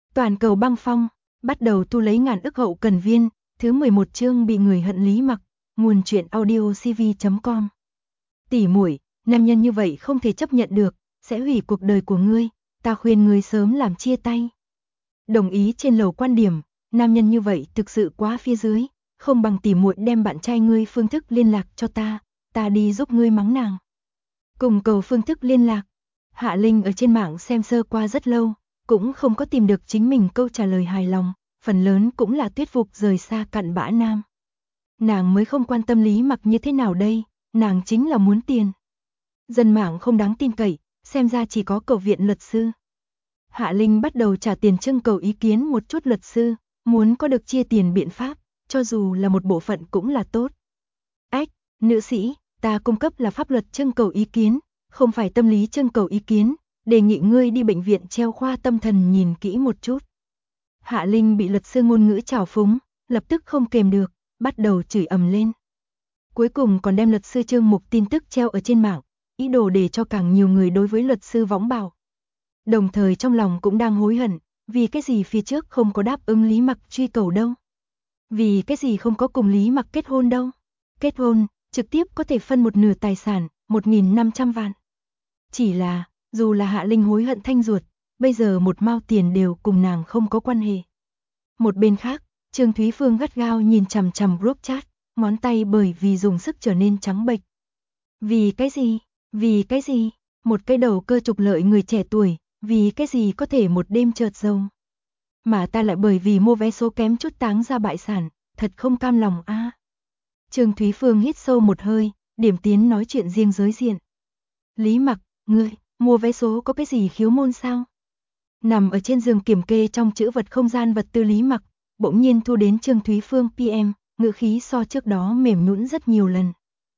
Toàn cầu băng phong, bắt đầu tu lấy ngàn ức hậu cần viên, thứ 11 chương bị người hận Lý Mặc, nguồn truyện audio cv.com. Tỷ muội, nam nhân như vậy không thể chấp nhận được, sẽ hủy cuộc đời của ngươi, ta khuyên ngươi sớm làm chia tay. Đồng ý trên lầu quan điểm, nam nhân như vậy thực sự quá phía dưới, không bằng tỷ muội đem bạn trai ngươi phương thức liên lạc cho ta đi giúp ngươi mắng nàng. Cùng cầu phương thức liên lạc. Hạ Linh ở trên mạng xem sơ qua rất lâu, cũng không có tìm được chính mình câu trả lời hài lòng, phần lớn cũng là thuyết phục rời xa cặn bã nam. Nàng mới không quan tâm Lý Mặc như thế nào đây, nàng chính là muốn tiền. Dân mạng không đáng tin cậy, xem ra chỉ có cầu viện luật sư. Hạ Linh bắt đầu trả tiền trưng cầu ý kiến một chút luật sư, muốn có được chia tiền biện pháp, cho dù là một bộ phận cũng là tốt. Ách, nữ sĩ, ta cung cấp là pháp luật trưng cầu ý kiến, không phải tâm lý trưng cầu ý kiến, đề nghị ngươi đi bệnh viện treo khoa tâm thần nhìn kỹ một chút. Hạ Linh bị luật sư ngôn ngữ trào phúng, lập tức không kềm được, bắt đầu chửi ầm lên. Cuối cùng còn đem luật sư chương mục tin tức treo ở trên mạng, ý đồ để cho càng nhiều người đối với luật sư võng bào. Đồng thời trong lòng cũng đang hối hận, vì cái gì phía trước không có đáp ứng Lý Mặc truy cầu đâu. Vì cái gì không có cùng Lý Mặc kết hôn đâu. Kết hôn, trực tiếp có thể phân một nửa tài sản, 1.500 vạn. Chỉ là, dù là Hạ Linh hối hận thanh ruột, bây giờ một mao tiền đều cùng nàng không có quan hệ. Một bên khác, Trương Thúy Phương gắt gao nhìn chằm chằm group chat, ngón tay bởi vì dùng sức trở nên trắng bệch. Vì cái gì? Vì cái gì? Một cái đầu cơ trục lợi người trẻ tuổi, vì cái gì có thể một đêm chợt giàu? Mà ta lại bởi vì mua vé số kém chút táng ra bại sản, thật không cam lòng a. Trương Thúy Phương hít sâu một hơi, điểm tiến nói chuyện riêng giới diện. Lý Mặc, ngươi, mua vé số có cái gì khiếu môn sao? Nằm ở trên giường kiểm kê trong trữ vật không gian vật tư Lý Mặc, bỗng nhiên thu đến Trương Thúy Phương PM, ngữ khí so trước đó mềm nhũn rất nhiều lần.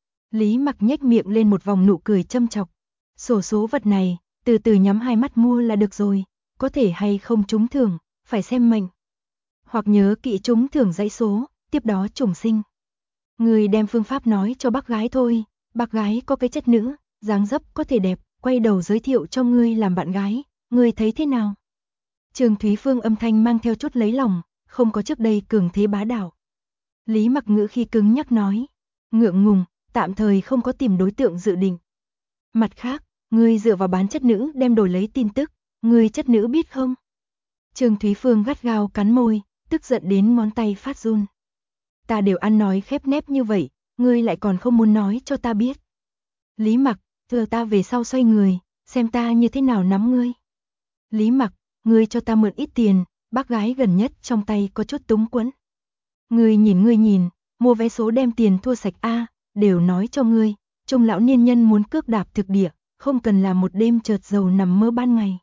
Lý Mặc nhếch miệng lên một vòng nụ cười châm chọc. Sổ số vật này, từ từ nhắm hai mắt mua là được rồi, có thể hay không trúng thưởng, phải xem mệnh. Hoặc nhớ kỹ trúng thưởng dãy số, tiếp đó trùng sinh. Người đem phương pháp nói cho bác gái thôi, bác gái có cái chất nữ, dáng dấp có thể đẹp, quay đầu giới thiệu cho ngươi làm bạn gái, ngươi thấy thế nào? Trương Thúy Phương âm thanh mang theo chút lấy lòng, không có trước đây cường thế bá đạo. Lý Mặc ngữ khi cứng nhắc nói, ngượng ngùng, tạm thời không có tìm đối tượng dự định. Mặt khác, ngươi dựa vào bán chất nữ đem đổi lấy tin tức, ngươi chất nữ biết không? Trương Thúy Phương gắt gao cắn môi, tức giận đến ngón tay phát run. Ta đều ăn nói khép nép như vậy, ngươi lại còn không muốn nói cho ta biết. Lý Mặc, giờ ta về sau xoay người, xem ta như thế nào nắm ngươi. Lý Mặc, ngươi cho ta mượn ít tiền, bác gái gần nhất trong tay có chút túng quẫn. Ngươi nhìn, mua vé số đem tiền thua sạch a, đều nói cho ngươi, trung lão niên nhân muốn cước đạp thực địa, không cần làm một đêm chợt giàu nằm mơ ban ngày.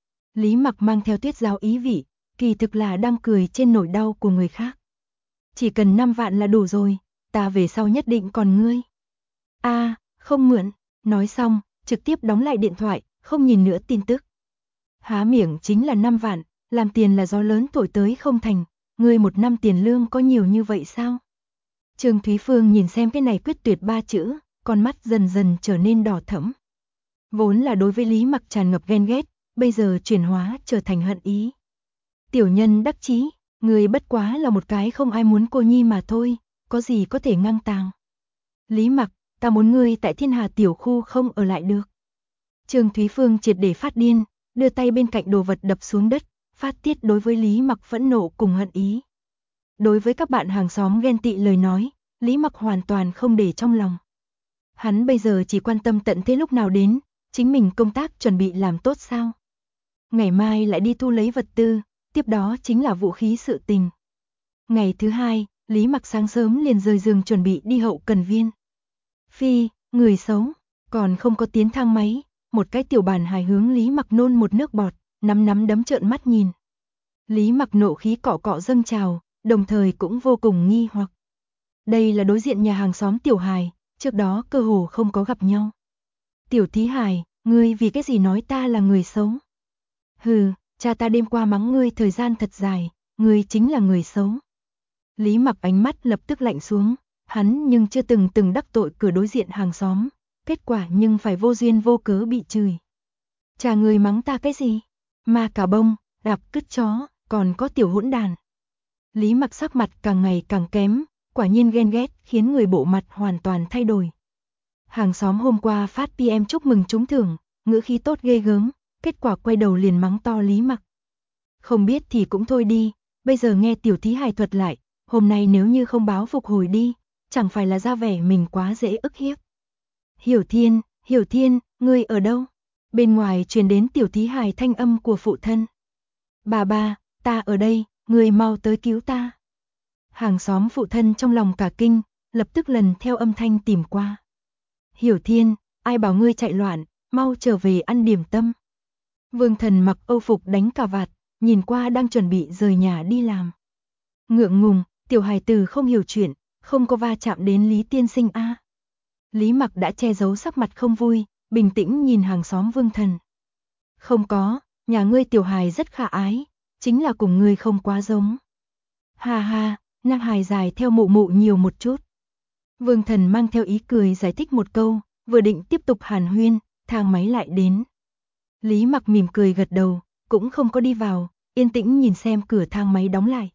Lý Mặc mang theo tuyết giáo ý vị, kỳ thực là đang cười trên nỗi đau của người khác. Chỉ cần 5 vạn là đủ rồi, ta về sau nhất định còn ngươi. A, không mượn, nói xong, trực tiếp đóng lại điện thoại, không nhìn nữa tin tức. Há miệng chính là 5 vạn, làm tiền là gió lớn thổi tới không thành, ngươi một năm tiền lương có nhiều như vậy sao? Trương Thúy Phương nhìn xem cái này quyết tuyệt 3 chữ, con mắt dần dần trở nên đỏ thẫm. Vốn là đối với Lý Mặc tràn ngập ghen ghét, bây giờ chuyển hóa trở thành hận ý. Tiểu nhân đắc chí, người bất quá là một cái không ai muốn cô nhi mà thôi, có gì có thể ngang tàng. Lý Mặc, ta muốn ngươi tại Thiên Hà tiểu khu không ở lại được. Trương Thúy Phương triệt để phát điên, đưa tay bên cạnh đồ vật đập xuống đất, phát tiết đối với Lý Mặc phẫn nộ cùng hận ý. Đối với các bạn hàng xóm ghen tị lời nói, Lý Mặc hoàn toàn không để trong lòng. Hắn bây giờ chỉ quan tâm tận thế lúc nào đến, chính mình công tác chuẩn bị làm tốt sao. Ngày mai lại đi thu lấy vật tư, tiếp đó chính là vũ khí sự tình. Ngày thứ hai, Lý Mặc sáng sớm liền rời giường chuẩn bị đi hậu cần viên. Phi, người xấu, còn không có tiến thang máy, một cái tiểu bản hài hướng Lý Mặc nôn một nước bọt, nắm đấm trợn mắt nhìn. Lý Mặc nộ khí cọ cọ dâng trào, đồng thời cũng vô cùng nghi hoặc. Đây là đối diện nhà hàng xóm Tiểu Hài, trước đó cơ hồ không có gặp nhau. Tiểu Thí Hài, ngươi vì cái gì nói ta là người xấu? Hừ, cha ta đêm qua mắng ngươi thời gian thật dài, ngươi chính là người xấu. Lý Mặc ánh mắt lập tức lạnh xuống, hắn nhưng chưa từng đắc tội cửa đối diện hàng xóm, kết quả nhưng phải vô duyên vô cớ bị chửi. Cha ngươi mắng ta cái gì? Ma cà bông, đạp cứt chó, còn có tiểu hỗn đàn. Lý Mặc sắc mặt càng ngày càng kém, quả nhiên ghen ghét khiến người bộ mặt hoàn toàn thay đổi. Hàng xóm hôm qua phát PM chúc mừng trúng thưởng, ngữ khí tốt ghê gớm, kết quả quay đầu liền mắng to Lý Mặc. Không biết thì cũng thôi đi, bây giờ nghe tiểu thí hài thuật lại, hôm nay nếu như không báo phục hồi đi, chẳng phải là ra vẻ mình quá dễ ức hiếp. Hiểu Thiên, ngươi ở đâu? Bên ngoài truyền đến tiểu thí hài thanh âm của phụ thân. Bà, ta ở đây, ngươi mau tới cứu ta. Hàng xóm phụ thân trong lòng cả kinh, lập tức lần theo âm thanh tìm qua. Hiểu Thiên, ai bảo ngươi chạy loạn, mau trở về ăn điểm tâm. Vương Thần mặc âu phục đánh cà vạt, nhìn qua đang chuẩn bị rời nhà đi làm. Ngượng ngùng, tiểu hài tử không hiểu chuyện, không có va chạm đến Lý tiên sinh a. Lý Mặc đã che giấu sắc mặt không vui, bình tĩnh nhìn hàng xóm Vương Thần. Không có, nhà ngươi tiểu hài rất khả ái, chính là cùng ngươi không quá giống. Ha, nam hài dài theo mụ mụ nhiều một chút. Vương Thần mang theo ý cười giải thích một câu, vừa định tiếp tục hàn huyên, thang máy lại đến. Lý Mặc mỉm cười gật đầu, cũng không có đi vào, yên tĩnh nhìn xem cửa thang máy đóng lại.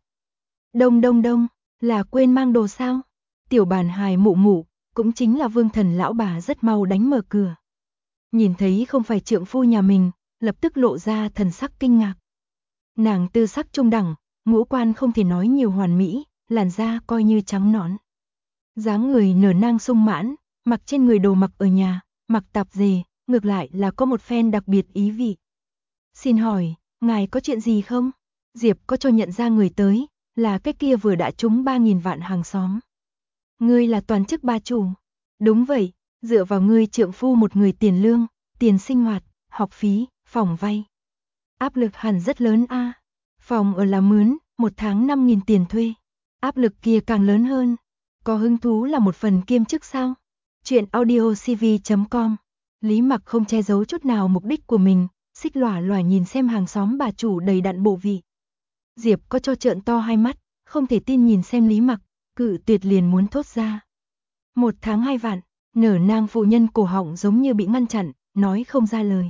Đông, là quên mang đồ sao? Tiểu bàn hài mụ mụ, cũng chính là Vương Thần lão bà rất mau đánh mở cửa. Nhìn thấy không phải trượng phu nhà mình, lập tức lộ ra thần sắc kinh ngạc. Nàng tư sắc trung đẳng, ngũ quan không thể nói nhiều hoàn mỹ, làn da coi như trắng nõn. Dáng người nở nang sung mãn, mặc trên người đồ mặc ở nhà, mặc tạp dề, ngược lại là có một phen đặc biệt ý vị. Xin hỏi, ngài có chuyện gì không? Diệp có cho nhận ra người tới, là cái kia vừa đã trúng 3.000 vạn hàng xóm. Ngươi là toàn chức bà chủ. Đúng vậy, dựa vào ngươi trượng phu một người tiền lương, tiền sinh hoạt, học phí, phòng vay. Áp lực hẳn rất lớn a. Phòng ở là mướn, một tháng 5.000 tiền thuê. Áp lực kia càng lớn hơn. Có hứng thú là một phần kiêm chức sao? Chuyện audiocv.com. Lý Mặc không che giấu chút nào mục đích của mình, xích lòa nhìn xem hàng xóm bà chủ đầy đặn bộ vị. Diệp có cho trợn to hai mắt, không thể tin nhìn xem Lý Mặc, cự tuyệt liền muốn thốt ra. 1 tháng 2 vạn, nở nang phụ nhân cổ họng giống như bị ngăn chặn, nói không ra lời.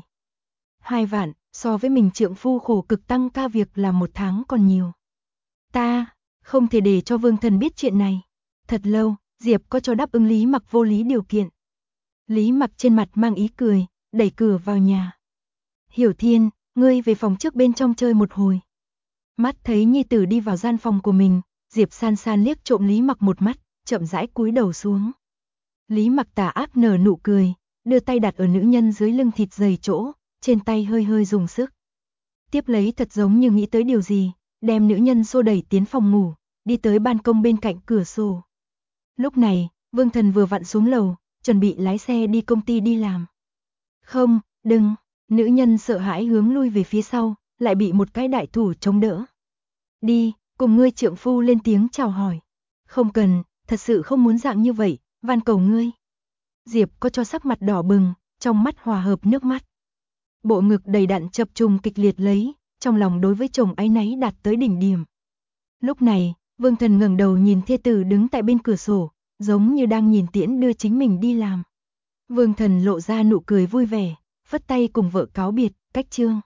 2 vạn, so với mình trượng phu khổ cực tăng ca việc làm 1 tháng còn nhiều. Ta, không thể để cho Vương Thần biết chuyện này. Thật lâu, Diệp có cho đáp ứng Lý Mặc vô lý điều kiện. Lý Mặc trên mặt mang ý cười, đẩy cửa vào nhà. Hiểu Thiên, ngươi về phòng trước bên trong chơi một hồi. Mắt thấy nhi tử đi vào gian phòng của mình, Diệp san san liếc trộm Lý Mặc một mắt, chậm rãi cúi đầu xuống. Lý Mặc tà ác nở nụ cười, đưa tay đặt ở nữ nhân dưới lưng thịt dày chỗ, trên tay hơi hơi dùng sức. Tiếp lấy thật giống như nghĩ tới điều gì, đem nữ nhân xô đẩy tiến phòng ngủ, đi tới ban công bên cạnh cửa sổ. Lúc này, Vương Thần vừa vặn xuống lầu, chuẩn bị lái xe đi công ty đi làm. Không, đừng, nữ nhân sợ hãi hướng lui về phía sau, lại bị một cái đại thủ chống đỡ. Đi, cùng ngươi trượng phu lên tiếng chào hỏi. Không cần, thật sự không muốn dạng như vậy, van cầu ngươi. Diệp có cho sắc mặt đỏ bừng, trong mắt hòa hợp nước mắt. Bộ ngực đầy đặn chập trùng kịch liệt lấy, trong lòng đối với chồng áy náy đạt tới đỉnh điểm. Lúc này, Vương Thần ngẩng đầu nhìn thê tử đứng tại bên cửa sổ, giống như đang nhìn tiễn đưa chính mình đi làm. Vương Thần lộ ra nụ cười vui vẻ, phất tay cùng vợ cáo biệt, cách chương.